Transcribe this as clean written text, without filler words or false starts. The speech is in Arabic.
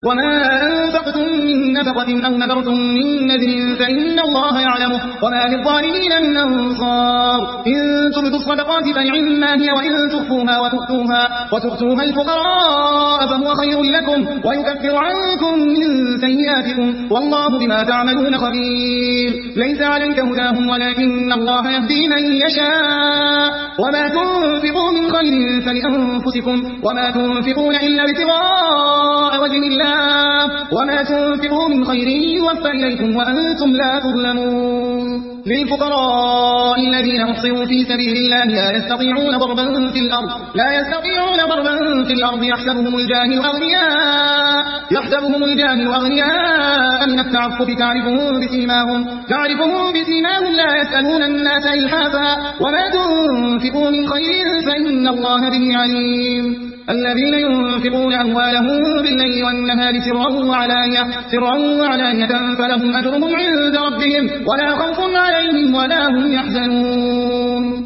وما أنفقتم من نفقة أو نذرتم من نذر فإن الله يعلمه وما للظالمين من أنصار إن تبدوا الصدقات فنعما هي وإن تخفوها وتؤتوها الفقراء فهو خير لكم ويكفر عنكم من سيئاتكم والله بما تعملون خبير ليس عليك هداهم ولكن الله يهدي من يشاء وما تنفقوا من خير فلأنفسكم وما تنفقون إلا ابتغاء وجه الله وما تنفقوا من خير يوفى إليكم وأنتم لا تظلمون للفقراء الذين أحصروا في سبيل الله لا يستطيعون ضربا في الأرض يحسبهم الجاهل أغنياء من التعفف تعرفهم بسيماهم لا يسألون الناس إلحافا وما تنفقوا من خير فإن الله به عليم الذين ينفقون أموالهم بالليل والنهار سرا وعلانية فلهم أجرهم عند ربهم ولا خوف عليهم ولا هم يحزنون